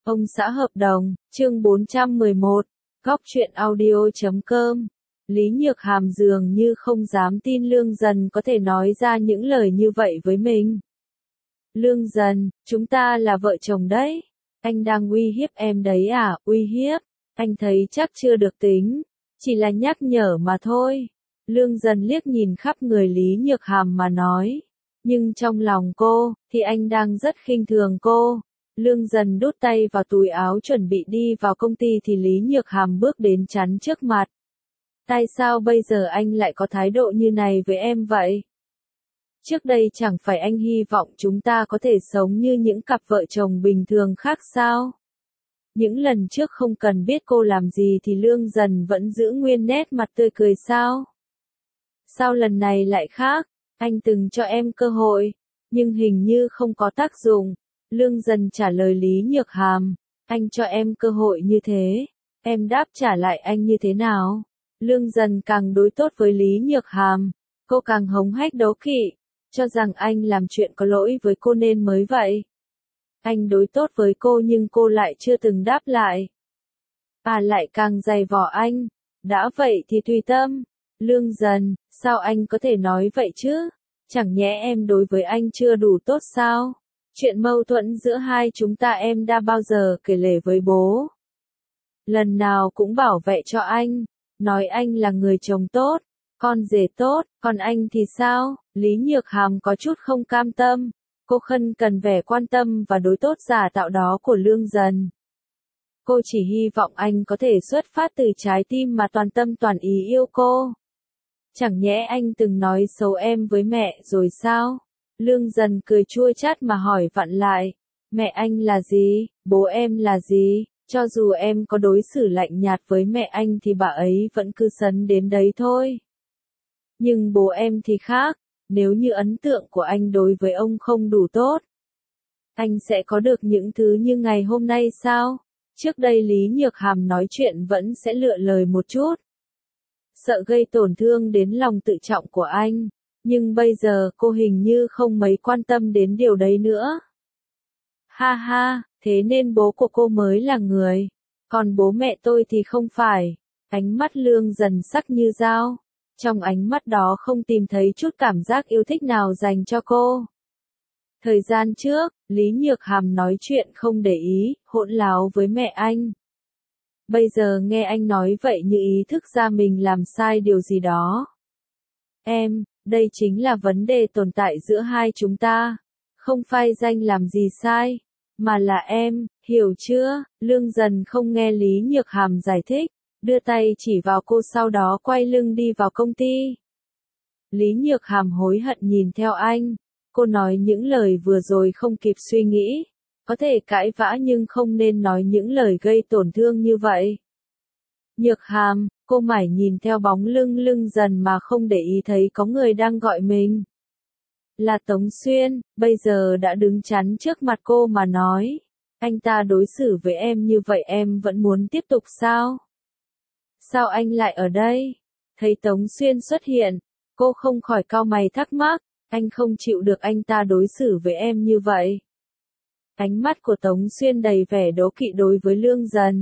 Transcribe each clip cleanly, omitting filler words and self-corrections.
Ông xã hợp đồng, chương 411, góc truyện audio.com. Lý Nhược Hàm dường như không dám tin Lương Dần có thể nói ra những lời như vậy với mình. Lương Dần, chúng ta là vợ chồng đấy. Anh đang uy hiếp em đấy à? Uy hiếp? Anh thấy chắc chưa được tính. Chỉ là nhắc nhở mà thôi. Lương Dần liếc nhìn khắp người Lý Nhược Hàm mà nói. Nhưng trong lòng cô, thì anh đang rất khinh thường cô. Lương Dần đút tay vào túi áo chuẩn bị đi vào công ty thì Lý Nhược Hàm bước đến chắn trước mặt. Tại sao bây giờ anh lại có thái độ như này với em vậy? Trước đây chẳng phải anh hy vọng chúng ta có thể sống như những cặp vợ chồng bình thường khác sao? Những lần trước không cần biết cô làm gì thì Lương Dần vẫn giữ nguyên nét mặt tươi cười sao? Sao lần này lại khác? Anh từng cho em cơ hội, nhưng hình như không có tác dụng. Lương Dần trả lời Lý Nhược Hàm, anh cho em cơ hội như thế, em đáp trả lại anh như thế nào? Lương Dần càng đối tốt với Lý Nhược Hàm, cô càng hống hách đố kỵ, cho rằng anh làm chuyện có lỗi với cô nên mới vậy. Anh đối tốt với cô nhưng cô lại chưa từng đáp lại. Lại càng dày vò anh, đã vậy thì tùy tâm. Lương Dần, sao anh có thể nói vậy chứ? Chẳng nhẽ em đối với anh chưa đủ tốt sao? Chuyện mâu thuẫn giữa hai chúng ta em đã bao giờ kể lể với bố. Lần nào cũng bảo vệ cho anh, nói anh là người chồng tốt, con rể tốt, còn anh thì sao? Lý Nhược Hàm có chút không cam tâm, cô khân cần vẻ quan tâm và đối tốt giả tạo đó của Lương Dần. Cô chỉ hy vọng anh có thể xuất phát từ trái tim mà toàn tâm toàn ý yêu cô. Chẳng nhẽ anh từng nói xấu em với mẹ rồi sao? Lương Dần cười chua chát mà hỏi vặn lại. Mẹ anh là gì? Bố em là gì? Cho dù em có đối xử lạnh nhạt với mẹ anh thì bà ấy vẫn cứ sấn đến đấy thôi. Nhưng bố em thì khác, nếu như ấn tượng của anh đối với ông không đủ tốt, anh sẽ có được những thứ như ngày hôm nay sao? Trước đây Lý Nhược Hàm nói chuyện vẫn sẽ lựa lời một chút. Sợ gây tổn thương đến lòng tự trọng của anh, nhưng bây giờ cô hình như không mấy quan tâm đến điều đấy nữa. Ha ha, thế nên bố của cô mới là người, còn bố mẹ tôi thì không phải. Ánh mắt Lương Dần sắc như dao, trong ánh mắt đó không tìm thấy chút cảm giác yêu thích nào dành cho cô. Thời gian trước, Lý Nhược Hàm nói chuyện không để ý, hỗn láo với mẹ anh. Bây giờ nghe anh nói vậy như ý thức ra mình làm sai điều gì đó. Em, đây chính là vấn đề tồn tại giữa hai chúng ta. Không phải danh làm gì sai, mà là em, hiểu chưa? Lương Dần không nghe Lý Nhược Hàm giải thích, đưa tay chỉ vào cô sau đó quay lưng đi vào công ty. Lý Nhược Hàm hối hận nhìn theo anh, cô nói những lời vừa rồi không kịp suy nghĩ. Có thể cãi vã nhưng không nên nói những lời gây tổn thương như vậy. Nhược Hàm, cô mải nhìn theo bóng lưng Lương Dần mà không để ý thấy có người đang gọi mình. Là Tống Xuyên, bây giờ đã đứng chắn trước mặt cô mà nói. Anh ta đối xử với em như vậy em vẫn muốn tiếp tục sao? Sao anh lại ở đây? Thấy Tống Xuyên xuất hiện, cô không khỏi cau mày thắc mắc, anh không chịu được anh ta đối xử với em như vậy. Ánh mắt của Tống Xuyên đầy vẻ đố kỵ đối với Lương Dần.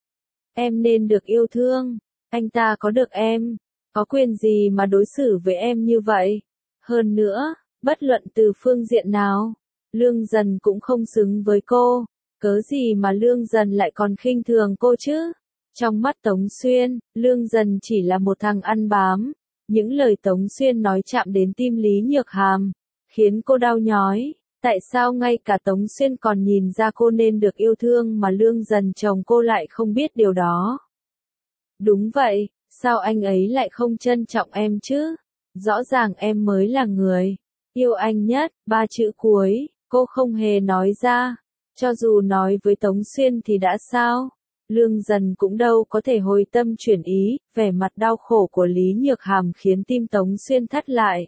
Em nên được yêu thương, anh ta có được em, có quyền gì mà đối xử với em như vậy? Hơn nữa, bất luận từ phương diện nào, Lương Dần cũng không xứng với cô, cớ gì mà Lương Dần lại còn khinh thường cô chứ? Trong mắt Tống Xuyên, Lương Dần chỉ là một thằng ăn bám. Những lời Tống Xuyên nói chạm đến tim Lý Nhược Hàm, khiến cô đau nhói. Tại sao ngay cả Tống Xuyên còn nhìn ra cô nên được yêu thương mà Lương Dần chồng cô lại không biết điều đó? Đúng vậy, sao anh ấy lại không trân trọng em chứ? Rõ ràng em mới là người yêu anh nhất, 3 chữ cuối, cô không hề nói ra. Cho dù nói với Tống Xuyên thì đã sao? Lương Dần cũng đâu có thể hồi tâm chuyển ý, vẻ mặt đau khổ của Lý Nhược Hàm khiến tim Tống Xuyên thắt lại.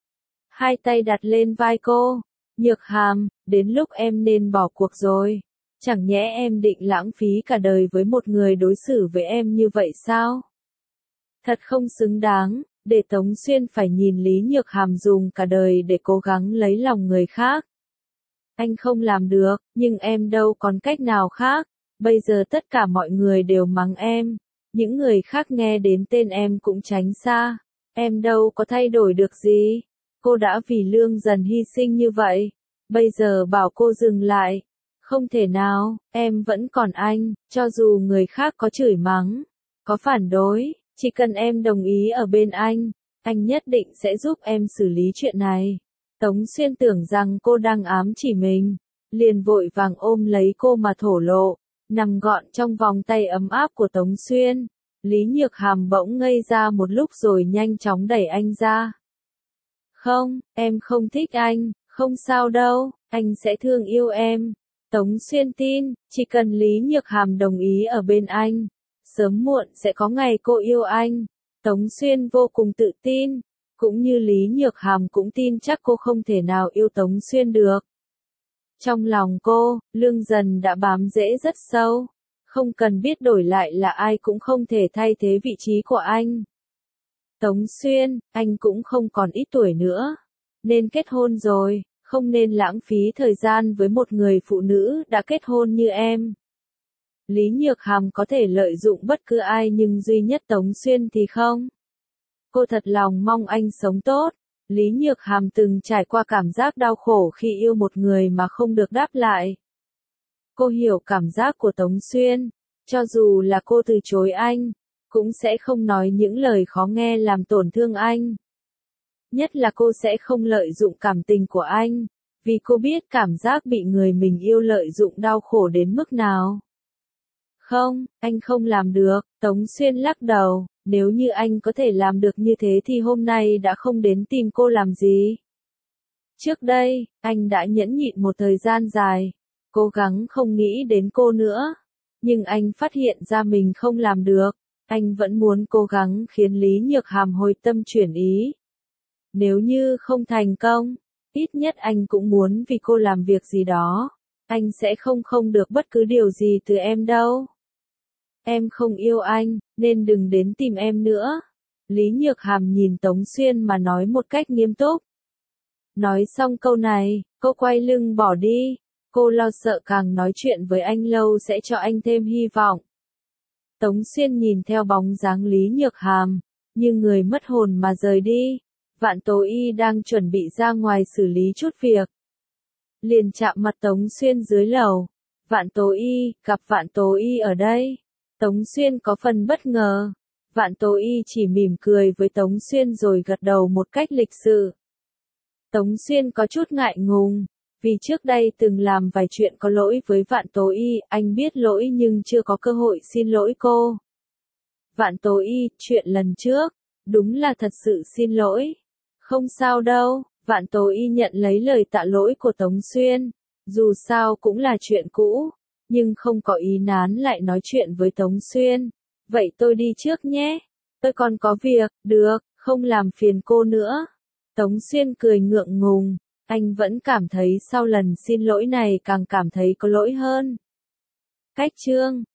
Hai tay đặt lên vai cô. Nhược Hàm, đến lúc em nên bỏ cuộc rồi. Chẳng nhẽ em định lãng phí cả đời với một người đối xử với em như vậy sao? Thật không xứng đáng, để Tống Xuyên phải nhìn Lý Nhược Hàm dùng cả đời để cố gắng lấy lòng người khác. Anh không làm được, nhưng em đâu còn cách nào khác. Bây giờ tất cả mọi người đều mắng em. Những người khác nghe đến tên em cũng tránh xa. Em đâu có thay đổi được gì. Cô đã vì Lương Dần hy sinh như vậy. Bây giờ bảo cô dừng lại. Không thể nào, em vẫn còn anh, cho dù người khác có chửi mắng, có phản đối, chỉ cần em đồng ý ở bên anh nhất định sẽ giúp em xử lý chuyện này. Tống Xuyên tưởng rằng cô đang ám chỉ mình, liền vội vàng ôm lấy cô mà thổ lộ, nằm gọn trong vòng tay ấm áp của Tống Xuyên. Lý Nhược Hàm bỗng ngây ra một lúc rồi nhanh chóng đẩy anh ra. Không, em không thích anh, không sao đâu, anh sẽ thương yêu em. Tống Xuyên tin, chỉ cần Lý Nhược Hàm đồng ý ở bên anh, sớm muộn sẽ có ngày cô yêu anh. Tống Xuyên vô cùng tự tin, cũng như Lý Nhược Hàm cũng tin chắc cô không thể nào yêu Tống Xuyên được. Trong lòng cô, Lương Dần đã bám rễ rất sâu, không cần biết đổi lại là ai cũng không thể thay thế vị trí của anh. Tống Xuyên, anh cũng không còn ít tuổi nữa, nên kết hôn rồi, không nên lãng phí thời gian với một người phụ nữ đã kết hôn như em. Lý Nhược Hàm có thể lợi dụng bất cứ ai nhưng duy nhất Tống Xuyên thì không. Cô thật lòng mong anh sống tốt. Lý Nhược Hàm từng trải qua cảm giác đau khổ khi yêu một người mà không được đáp lại. Cô hiểu cảm giác của Tống Xuyên, cho dù là cô từ chối anh, cũng sẽ không nói những lời khó nghe làm tổn thương anh. Nhất là cô sẽ không lợi dụng cảm tình của anh, vì cô biết cảm giác bị người mình yêu lợi dụng đau khổ đến mức nào. Không, anh không làm được, Tống Xuyên lắc đầu, nếu như anh có thể làm được như thế thì hôm nay đã không đến tìm cô làm gì. Trước đây, anh đã nhẫn nhịn một thời gian dài, cố gắng không nghĩ đến cô nữa. Nhưng anh phát hiện ra mình không làm được, anh vẫn muốn cố gắng khiến Lý Nhược Hàm hồi tâm chuyển ý. Nếu như không thành công, ít nhất anh cũng muốn vì cô làm việc gì đó. Anh sẽ không được bất cứ điều gì từ em đâu. Em không yêu anh, nên đừng đến tìm em nữa. Lý Nhược Hàm nhìn Tống Xuyên mà nói một cách nghiêm túc. Nói xong câu này, cô quay lưng bỏ đi. Cô lo sợ càng nói chuyện với anh lâu sẽ cho anh thêm hy vọng. Tống Xuyên nhìn theo bóng dáng Lý Nhược Hàm, như người mất hồn mà rời đi. Vạn Tố Y đang chuẩn bị ra ngoài xử lý chút việc. Liền chạm mặt Tống Xuyên dưới lầu. Vạn Tố Y, gặp Vạn Tố Y ở đây. Tống Xuyên có phần bất ngờ. Vạn Tố Y chỉ mỉm cười với Tống Xuyên rồi gật đầu một cách lịch sự. Tống Xuyên có chút ngại ngùng, vì trước đây từng làm vài chuyện có lỗi với Vạn Tố Y, anh biết lỗi nhưng chưa có cơ hội xin lỗi cô. Vạn Tố Y, chuyện lần trước, đúng là thật sự xin lỗi. Không sao đâu, Vạn Tố Y nhận lấy lời tạ lỗi của Tống Xuyên, dù sao cũng là chuyện cũ, nhưng không có ý nán lại nói chuyện với Tống Xuyên. Vậy tôi đi trước nhé, tôi còn có việc, được, không làm phiền cô nữa. Tống Xuyên cười ngượng ngùng, anh vẫn cảm thấy sau lần xin lỗi này càng cảm thấy có lỗi hơn. Cách chương